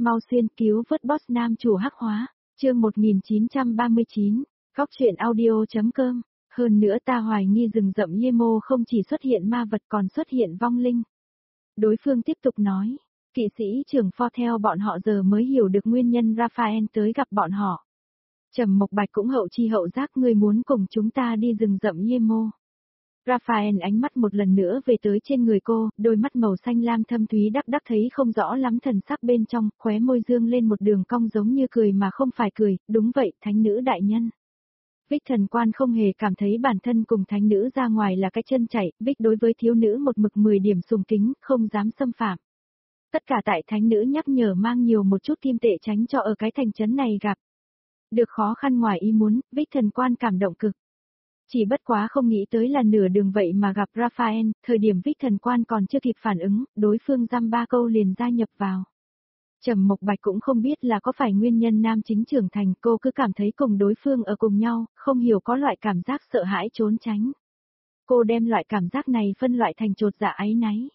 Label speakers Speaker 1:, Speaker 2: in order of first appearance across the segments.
Speaker 1: Mau xuyên cứu vớt boss nam chủ hắc hóa, chương 1939, góc truyện audio.com. Hơn nữa ta hoài nghi rừng rậm Yemo không chỉ xuất hiện ma vật còn xuất hiện vong linh. Đối phương tiếp tục nói, kỵ sĩ trưởng pho theo bọn họ giờ mới hiểu được nguyên nhân Raphael tới gặp bọn họ. Trầm Mộc Bạch cũng hậu chi hậu giác, ngươi muốn cùng chúng ta đi rừng rậm Yemo. Raphael ánh mắt một lần nữa về tới trên người cô, đôi mắt màu xanh lam thâm thúy đắc đắc thấy không rõ lắm thần sắc bên trong, khóe môi dương lên một đường cong giống như cười mà không phải cười, đúng vậy, thánh nữ đại nhân. Vích Thần Quan không hề cảm thấy bản thân cùng thánh nữ ra ngoài là cái chân chạy, Vích đối với thiếu nữ một mực 10 điểm sùng kính, không dám xâm phạm. Tất cả tại thánh nữ nhắc nhở mang nhiều một chút kim tệ tránh cho ở cái thành trấn này gặp. Được khó khăn ngoài ý muốn, Vích Thần Quan cảm động cực. Chỉ bất quá không nghĩ tới là nửa đường vậy mà gặp Raphael, thời điểm Vích Thần Quan còn chưa kịp phản ứng, đối phương dăm ba câu liền gia nhập vào. Trầm Mộc Bạch cũng không biết là có phải nguyên nhân nam chính trưởng thành, cô cứ cảm thấy cùng đối phương ở cùng nhau, không hiểu có loại cảm giác sợ hãi trốn tránh. Cô đem loại cảm giác này phân loại thành chột dạ áy náy.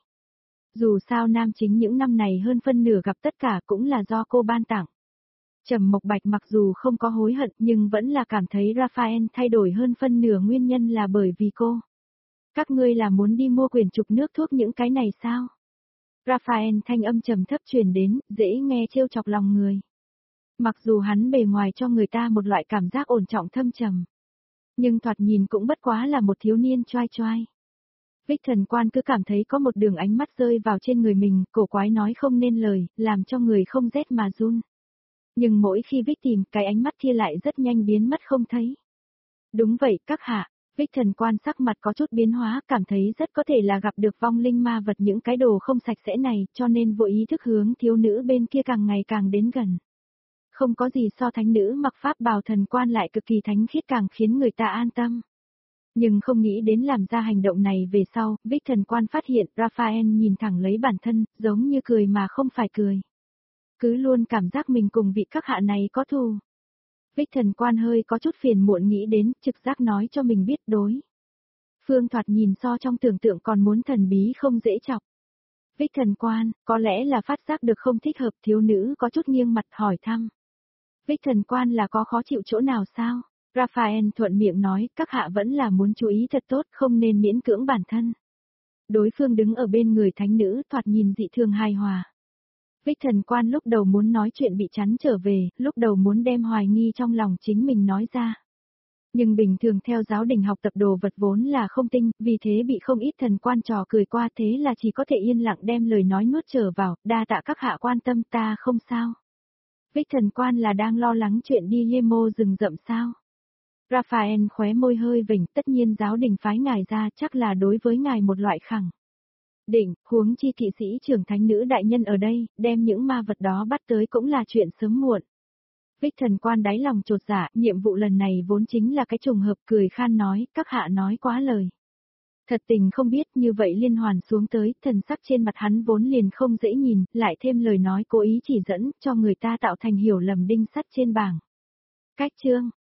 Speaker 1: Dù sao nam chính những năm này hơn phân nửa gặp tất cả cũng là do cô ban tặng. Trầm Mộc Bạch mặc dù không có hối hận nhưng vẫn là cảm thấy Raphael thay đổi hơn phân nửa nguyên nhân là bởi vì cô. Các ngươi là muốn đi mua quyển trục nước thuốc những cái này sao? Raphael thanh âm trầm thấp truyền đến, dễ nghe trêu chọc lòng người. Mặc dù hắn bề ngoài cho người ta một loại cảm giác ổn trọng thâm trầm, nhưng thoạt nhìn cũng bất quá là một thiếu niên choai choai. Vích Thần Quan cứ cảm thấy có một đường ánh mắt rơi vào trên người mình, cổ quái nói không nên lời, làm cho người không rét mà run. Nhưng mỗi khi Vích tìm, cái ánh mắt kia lại rất nhanh biến mất không thấy. Đúng vậy, các hạ. Vích Thần Quan sắc mặt có chút biến hóa, cảm thấy rất có thể là gặp được vong linh ma vật những cái đồ không sạch sẽ này, cho nên vội ý thức hướng thiếu nữ bên kia càng ngày càng đến gần. Không có gì so thánh nữ mặc pháp bào thần quan lại cực kỳ thánh khiết càng khiến người ta an tâm. Nhưng không nghĩ đến làm ra hành động này về sau, Vích Thần Quan phát hiện Raphael nhìn thẳng lấy bản thân, giống như cười mà không phải cười. Cứ luôn cảm giác mình cùng vị các hạ này có thù. Vích Thần Quan hơi có chút phiền muộn nghĩ đến, trực giác nói cho mình biết đối. Phương thoạt nhìn so trong tưởng tượng còn muốn thần bí không dễ chọc. Vích Thần Quan, có lẽ là phát giác được không thích hợp, thiếu nữ có chút nghiêng mặt hỏi thăm. Vích Thần Quan là có khó chịu chỗ nào sao? Raphael thuận miệng nói, các hạ vẫn là muốn chú ý thật tốt, không nên miễn cưỡng bản thân. Đối phương đứng ở bên người thánh nữ thoạt nhìn dị thường hài hòa. Vích Thần Quan lúc đầu muốn nói chuyện bị chắn trở về, lúc đầu muốn đem hoài nghi trong lòng chính mình nói ra. Nhưng bình thường theo giáo đình học tập đồ vật vốn là không tinh, vì thế bị không ít thần quan trò cười qua, thế là chỉ có thể yên lặng đem lời nói nuốt trở vào, đa tạ các hạ quan tâm, ta không sao. Vích Thần Quan là đang lo lắng chuyện đi Yemo rừng rậm sao? Raphael khóe môi hơi vểnh, tất nhiên giáo đình phái ngài ra chắc là đối với ngài một loại khẳng định, huống chi kỵ sĩ trưởng thánh nữ đại nhân ở đây, đem những ma vật đó bắt tới cũng là chuyện sớm muộn. Vích Thần Quan đáy lòng chột dạ, nhiệm vụ lần này vốn chính là cái trùng hợp, cười khan nói, các hạ nói quá lời. Thật tình không biết như vậy liên hoàn xuống tới, thần sắc trên mặt hắn vốn liền không dễ nhìn, lại thêm lời nói cố ý chỉ dẫn, cho người ta tạo thành hiểu lầm đinh sắt trên bảng. Cách chương,